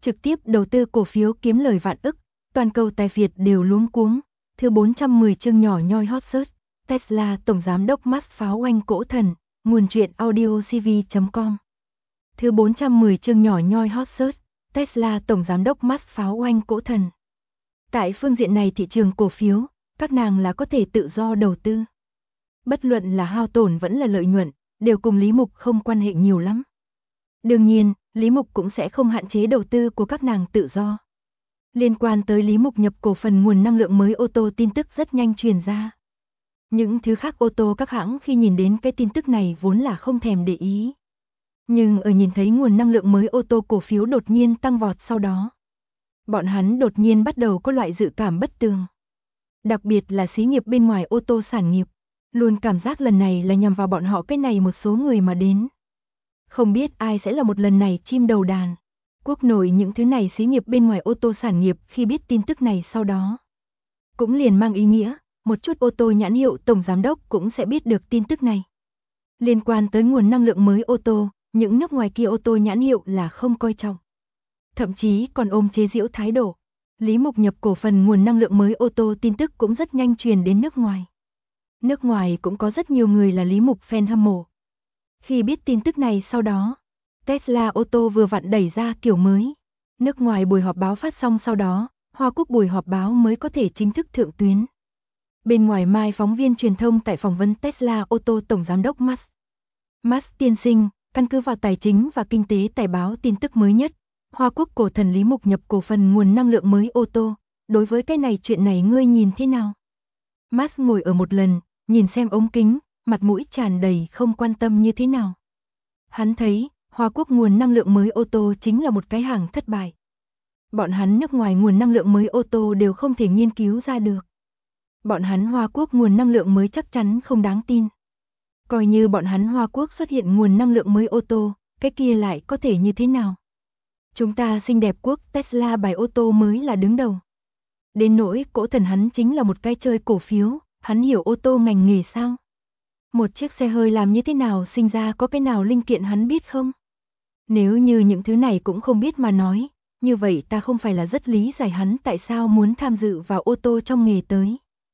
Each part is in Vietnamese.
trực tiếp đầu tư cổ phiếu kiếm lời vạn ức, toàn cầu tài phiệt đều luống cuống. Thứ 410 chương nhỏ nhoi hot search, Tesla tổng giám đốc Musk pháo oanh cỗ thần, nguồn truyện audio cv.com. Thứ 410 chương nhỏ nhoi hot search, Tesla tổng giám đốc Musk pháo oanh cỗ thần. Tại phương diện này thị trường cổ phiếu, các nàng là có thể tự do đầu tư. Bất luận là hao tổn vẫn là lợi nhuận, đều cùng Lý Mục không quan hệ nhiều lắm. Đương nhiên, Lý Mục cũng sẽ không hạn chế đầu tư của các nàng tự do. Liên quan tới Lý Mục nhập cổ phần nguồn năng lượng mới ô tô tin tức rất nhanh truyền ra. Những thứ khác ô tô các hãng khi nhìn đến cái tin tức này vốn là không thèm để ý. Nhưng ở nhìn thấy nguồn năng lượng mới ô tô cổ phiếu đột nhiên tăng vọt sau đó, bọn hắn đột nhiên bắt đầu có loại dự cảm bất tường. Đặc biệt là xí nghiệp bên ngoài ô tô sản nghiệp, luôn cảm giác lần này là nhằm vào bọn họ cái này một số người mà đến. Không biết ai sẽ là một lần này chim đầu đàn. Quốc nội những thứ này xí nghiệp bên ngoài ô tô sản nghiệp khi biết tin tức này sau đó, cũng liền mang ý nghĩa, một chút ô tô nhãn hiệu tổng giám đốc cũng sẽ biết được tin tức này. Liên quan tới nguồn năng lượng mới ô tô, những nước ngoài kia ô tô nhãn hiệu là không coi trọng. Thậm chí còn ôm chế giễu thái độ. Lý Mục nhập cổ phần nguồn năng lượng mới ô tô tin tức cũng rất nhanh truyền đến nước ngoài. Nước ngoài cũng có rất nhiều người là Lý Mục fan hâm mộ. Khi biết tin tức này sau đó, Tesla ô tô vừa vặn đẩy ra kiểu mới. Nước ngoài buổi họp báo phát xong sau đó, Hoa Quốc buổi họp báo mới có thể chính thức thượng tuyến. Bên ngoài mai phóng viên truyền thông tại phỏng vấn Tesla ô tô tổng giám đốc Musk. Musk tiên sinh, căn cứ vào tài chính và kinh tế tài báo tin tức mới nhất, Hoa Quốc cổ thần Lý Mục nhập cổ phần nguồn năng lượng mới ô tô, đối với cái này chuyện này ngươi nhìn thế nào? Musk ngồi ở một lần, nhìn xem ống kính, mặt mũi tràn đầy không quan tâm như thế nào. Hắn thấy, Hoa Quốc nguồn năng lượng mới ô tô chính là một cái hàng thất bại. Bọn hắn nước ngoài nguồn năng lượng mới ô tô đều không thể nghiên cứu ra được. Bọn hắn Hoa Quốc nguồn năng lượng mới chắc chắn không đáng tin. Coi như bọn hắn Hoa Quốc xuất hiện nguồn năng lượng mới ô tô, cái kia lại có thể như thế nào? Chúng ta xinh đẹp quốc Tesla bài ô tô mới là đứng đầu. Đến nỗi cỗ thần hắn chính là một cái chơi cổ phiếu, hắn hiểu ô tô ngành nghề sao? Một chiếc xe hơi làm như thế nào sinh ra có cái nào linh kiện hắn biết không? Nếu như những thứ này cũng không biết mà nói, như vậy ta không phải là rất lý giải hắn tại sao muốn tham dự vào ô tô trong nghề tới.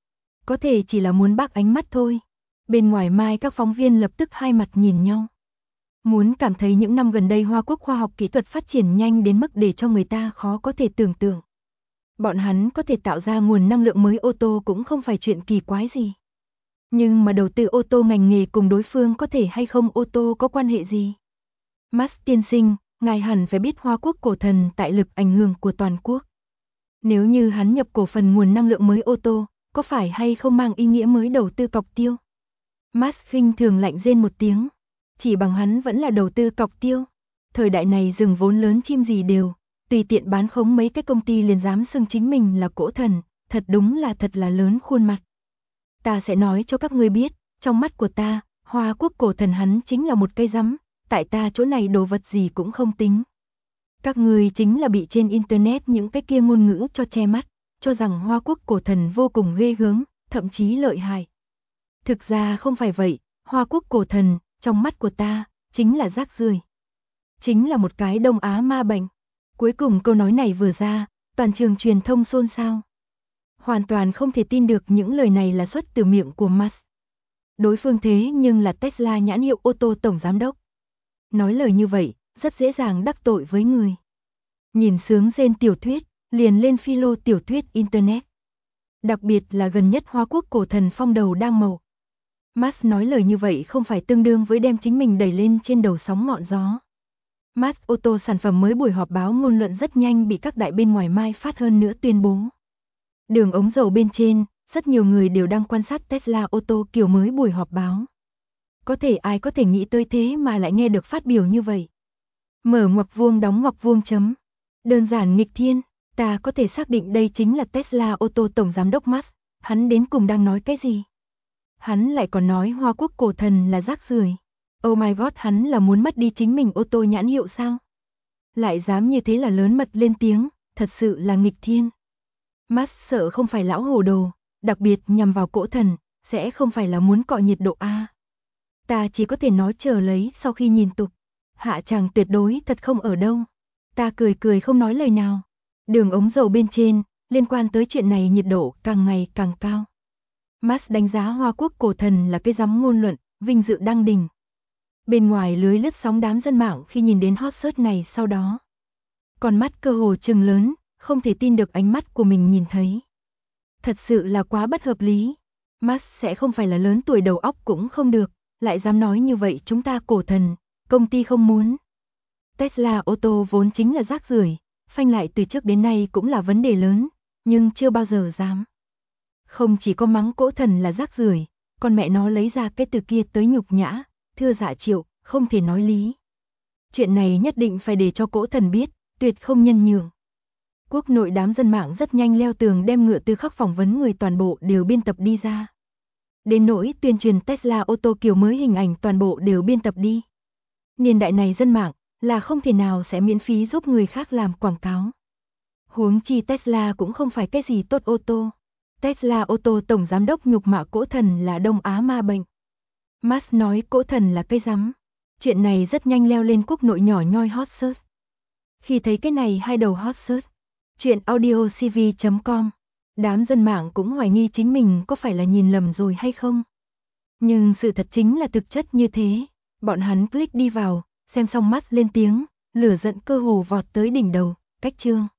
Có thể chỉ là muốn bác ánh mắt thôi. Bên ngoài mai các phóng viên lập tức hai mặt nhìn nhau. Muốn cảm thấy những năm gần đây Hoa Quốc khoa học kỹ thuật phát triển nhanh đến mức để cho người ta khó có thể tưởng tượng. Bọn hắn có thể tạo ra nguồn năng lượng mới ô tô cũng không phải chuyện kỳ quái gì. Nhưng mà đầu tư ô tô ngành nghề cùng đối phương có thể hay không ô tô có quan hệ gì? Musk tiên sinh, ngài hẳn phải biết Hoa Quốc cổ thần tại lực ảnh hưởng của toàn quốc. Nếu như hắn nhập cổ phần nguồn năng lượng mới ô tô, có phải hay không mang ý nghĩa mới đầu tư cọc tiêu? Musk khinh thường lạnh rên một tiếng. Chỉ bằng hắn vẫn là đầu tư cọc tiêu. Thời đại này dừng vốn lớn chim gì đều, tùy tiện bán khống mấy cái công ty liền dám xưng chính mình là cỗ thần, thật đúng là thật là lớn khuôn mặt. Ta sẽ nói cho các ngươi biết, trong mắt của ta, Hoa Quốc cổ thần hắn chính là một cây rắm, tại ta chỗ này đồ vật gì cũng không tính. Các ngươi chính là bị trên internet những cái kia ngôn ngữ cho che mắt, cho rằng Hoa Quốc cổ thần vô cùng ghê gớm, thậm chí lợi hại. Thực ra không phải vậy, Hoa Quốc cổ thần, trong mắt của ta, chính là rác rưởi. Chính là một cái Đông Á ma bệnh. Cuối cùng câu nói này vừa ra, toàn trường truyền thông xôn xao. Hoàn toàn không thể tin được những lời này là xuất từ miệng của Musk. Đối phương thế nhưng là Tesla nhãn hiệu ô tô tổng giám đốc. Nói lời như vậy, rất dễ dàng đắc tội với người. Nhìn sướng rên tiểu thuyết, liền lên philo tiểu thuyết internet. Đặc biệt là gần nhất Hoa Quốc cổ thần phong đầu đang màu. Musk nói lời như vậy không phải tương đương với đem chính mình đẩy lên trên đầu sóng ngọn gió. Musk ô tô sản phẩm mới buổi họp báo ngôn luận rất nhanh bị các đại bên ngoài mai phát hơn nữa tuyên bố. Đường ống dầu bên trên, rất nhiều người đều đang quan sát Tesla ô tô kiểu mới buổi họp báo. Có thể ai có thể nghĩ tới thế mà lại nghe được phát biểu như vậy. Mở ngoặc vuông đóng ngoặc vuông chấm. Đơn giản nghịch thiên, ta có thể xác định đây chính là Tesla ô tô tổng giám đốc Musk, hắn đến cùng đang nói cái gì? Hắn lại còn nói Hoa Quốc cổ thần là rác rưởi. Oh my god, hắn là muốn mất đi chính mình ô tô nhãn hiệu sao? Lại dám như thế là lớn mật lên tiếng, thật sự là nghịch thiên. Musk sợ không phải lão hồ đồ, đặc biệt nhằm vào cỗ thần, sẽ không phải là muốn cọ nhiệt độ a. Ta chỉ có thể nói chờ lấy sau khi nhìn tục. Hạ tràng tuyệt đối thật không ở đâu. Ta cười cười không nói lời nào. Đường ống dầu bên trên, liên quan tới chuyện này nhiệt độ càng ngày càng cao. Musk đánh giá Hoa Quốc cổ thần là cái rắm ngôn luận, vinh dự đăng đỉnh. Bên ngoài lưới lướt sóng đám dân mạng khi nhìn đến hot search này sau đó. Con mắt cơ hồ trừng lớn, không thể tin được ánh mắt của mình nhìn thấy. Thật sự là quá bất hợp lý. Musk sẽ không phải là lớn tuổi đầu óc cũng không được, lại dám nói như vậy chúng ta cổ thần, công ty không muốn. Tesla ô tô vốn chính là rác rưởi, phanh lại từ trước đến nay cũng là vấn đề lớn, nhưng chưa bao giờ dám. Không chỉ có mắng cỗ thần là rác rưởi, con mẹ nó lấy ra cái từ kia tới nhục nhã, thưa dạ Triệu, không thể nói lý. Chuyện này nhất định phải để cho cỗ thần biết, tuyệt không nhân nhượng. Quốc nội đám dân mạng rất nhanh leo tường đem ngựa tư khắc phỏng vấn người toàn bộ đều biên tập đi ra. Đến nỗi tuyên truyền Tesla ô tô kiểu mới hình ảnh toàn bộ đều biên tập đi. Niên đại này dân mạng là không thể nào sẽ miễn phí giúp người khác làm quảng cáo. Huống chi Tesla cũng không phải cái gì tốt ô tô. Tesla ô tô tổng giám đốc nhục mạ cỗ thần là Đông Á ma bệnh. Musk nói cỗ thần là cái rắm. Chuyện này rất nhanh leo lên quốc nội nhỏ nhoi hot search. Khi thấy cái này hai đầu hot search, chuyện audiocv.com, đám dân mạng cũng hoài nghi chính mình có phải là nhìn lầm rồi hay không. Nhưng sự thật chính là thực chất như thế. Bọn hắn click đi vào, xem xong mắt lên tiếng, lửa giận cơ hồ vọt tới đỉnh đầu, cách chương.